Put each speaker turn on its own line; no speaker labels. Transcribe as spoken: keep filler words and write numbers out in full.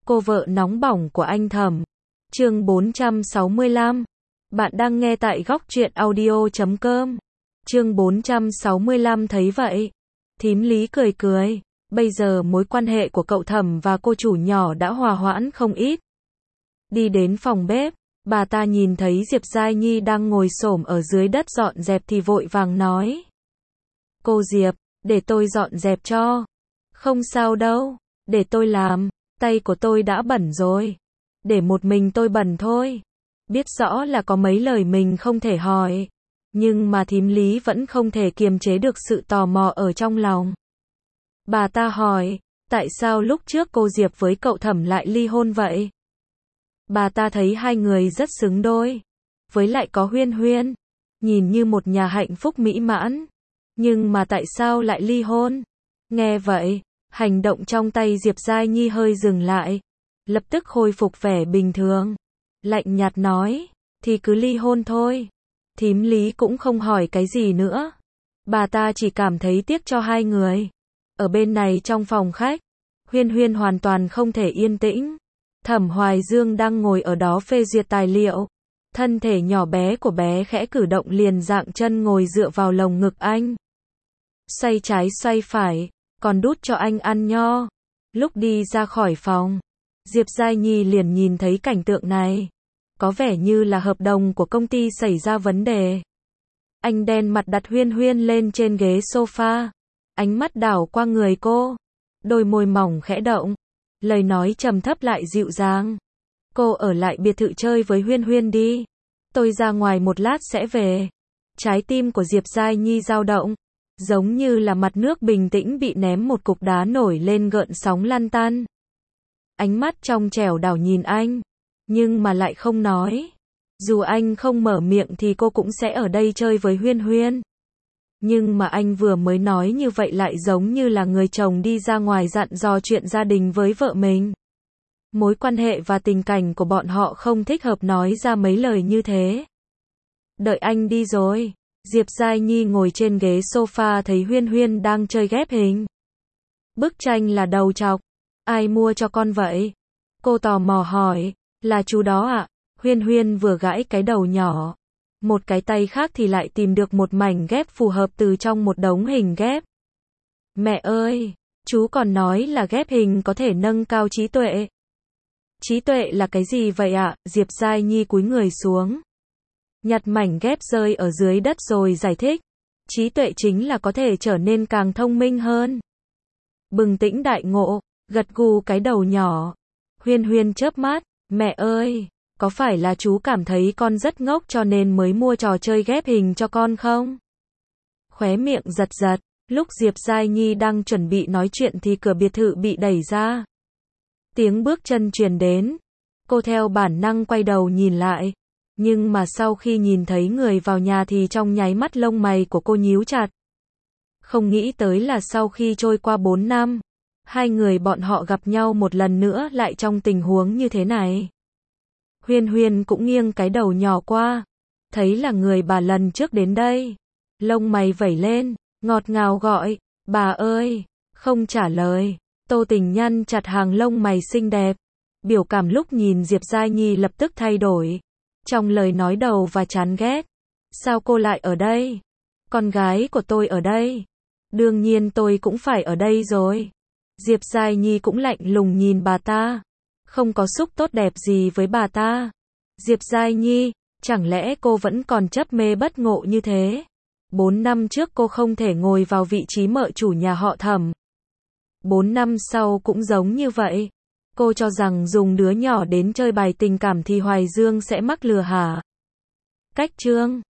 Cô vợ nóng bỏng của anh Thẩm. Chương bốn trăm sáu mươi lăm. Bạn đang nghe tại góc truyện audio chấm com. Chương bốn trăm sáu mươi lăm thấy vậy. Thím Lý cười cười. Bây giờ mối quan hệ của cậu Thẩm và cô chủ nhỏ đã hòa hoãn không ít. Đi đến phòng bếp, bà ta nhìn thấy Diệp Giai Nhi đang ngồi xổm ở dưới đất dọn dẹp thì vội vàng nói. Cô Diệp, để tôi dọn dẹp cho. Không sao đâu, để tôi làm, tay của tôi đã bẩn rồi. Để một mình tôi bẩn thôi. Biết rõ là có mấy lời mình không thể hỏi. Nhưng mà thím Lý vẫn không thể kiềm chế được sự tò mò ở trong lòng. Bà ta hỏi, tại sao lúc trước cô Diệp với cậu Thẩm lại ly hôn vậy? Bà ta thấy hai người rất xứng đôi. Với lại có Huyên Huyên. Nhìn như một nhà hạnh phúc mỹ mãn. Nhưng mà tại sao lại ly hôn? Nghe vậy, hành động trong tay Diệp Giai Nhi hơi dừng lại. Lập tức khôi phục vẻ bình thường. Lạnh nhạt nói, thì cứ ly hôn thôi. Thím Lý cũng không hỏi cái gì nữa. Bà ta chỉ cảm thấy tiếc cho hai người. Ở bên này trong phòng khách, Huyên Huyên hoàn toàn không thể yên tĩnh. Thẩm Hoài Dương đang ngồi ở đó phê duyệt tài liệu. Thân thể nhỏ bé của bé khẽ cử động liền dạng chân ngồi dựa vào lồng ngực anh. Xoay trái xoay phải, còn đút cho anh ăn nho. Lúc đi ra khỏi phòng, Diệp Giai Nhi liền nhìn thấy cảnh tượng này. Có vẻ như là hợp đồng của công ty xảy ra vấn đề. Anh đen mặt đặt Huyên Huyên lên trên ghế sofa. Ánh mắt đảo qua người cô. Đôi môi mỏng khẽ động. Lời nói trầm thấp lại dịu dàng. Cô ở lại biệt thự chơi với Huyên Huyên đi. Tôi ra ngoài một lát sẽ về. Trái tim của Diệp Giai Nhi dao động. Giống như là mặt nước bình tĩnh bị ném một cục đá nổi lên gợn sóng lăn tăn. Ánh mắt trong trẻo đảo nhìn anh. Nhưng mà lại không nói. Dù anh không mở miệng thì cô cũng sẽ ở đây chơi với Huyên Huyên. Nhưng mà anh vừa mới nói như vậy lại giống như là người chồng đi ra ngoài dặn dò chuyện gia đình với vợ mình. Mối quan hệ và tình cảnh của bọn họ không thích hợp nói ra mấy lời như thế. Đợi anh đi rồi. Diệp Giai Nhi ngồi trên ghế sofa thấy Huyên Huyên đang chơi ghép hình. Bức tranh là đầu trọc. Ai mua cho con vậy? Cô tò mò hỏi. Là chú đó ạ. À? Huyên Huyên vừa gãi cái đầu nhỏ. Một cái tay khác thì lại tìm được một mảnh ghép phù hợp từ trong một đống hình ghép. Mẹ ơi, chú còn nói là ghép hình có thể nâng cao trí tuệ. Trí tuệ là cái gì vậy ạ? À? Diệp Giai Nhi cúi người xuống. Nhặt mảnh ghép rơi ở dưới đất rồi giải thích. Trí tuệ chính là có thể trở nên càng thông minh hơn. Bừng tỉnh đại ngộ, gật gù cái đầu nhỏ. Huyên Huyên chớp mắt, mẹ ơi, có phải là chú cảm thấy con rất ngốc cho nên mới mua trò chơi ghép hình cho con không? Khóe miệng giật giật, lúc Diệp Giai Nhi đang chuẩn bị nói chuyện thì cửa biệt thự bị đẩy ra. Tiếng bước chân truyền đến. Cô theo bản năng quay đầu nhìn lại. Nhưng mà sau khi nhìn thấy người vào nhà thì trong nháy mắt lông mày của cô nhíu chặt. Không nghĩ tới là sau khi trôi qua bốn năm, hai người bọn họ gặp nhau một lần nữa lại trong tình huống như thế này. Huyên Huyên cũng nghiêng cái đầu nhỏ qua. Thấy là người bà lần trước đến đây. Lông mày vẩy lên, ngọt ngào gọi, bà ơi, không trả lời. Tô Tình nhăn chặt hàng lông mày xinh đẹp. Biểu cảm lúc nhìn Diệp Giai Nhi lập tức thay đổi. Trong lời nói đầu và chán ghét. Sao cô lại ở đây? Con gái của tôi ở đây. Đương nhiên tôi cũng phải ở đây rồi. Diệp Giai Nhi cũng lạnh lùng nhìn bà ta. Không có xúc tốt đẹp gì với bà ta. Diệp Giai Nhi, chẳng lẽ cô vẫn còn chấp mê bất ngộ như thế? Bốn năm trước cô không thể ngồi vào vị trí mợ chủ nhà họ Thẩm. Bốn năm sau cũng giống như vậy. Cô cho rằng dùng đứa nhỏ đến chơi bài tình cảm thì Hoài Dương sẽ mắc lừa hả? Cách chương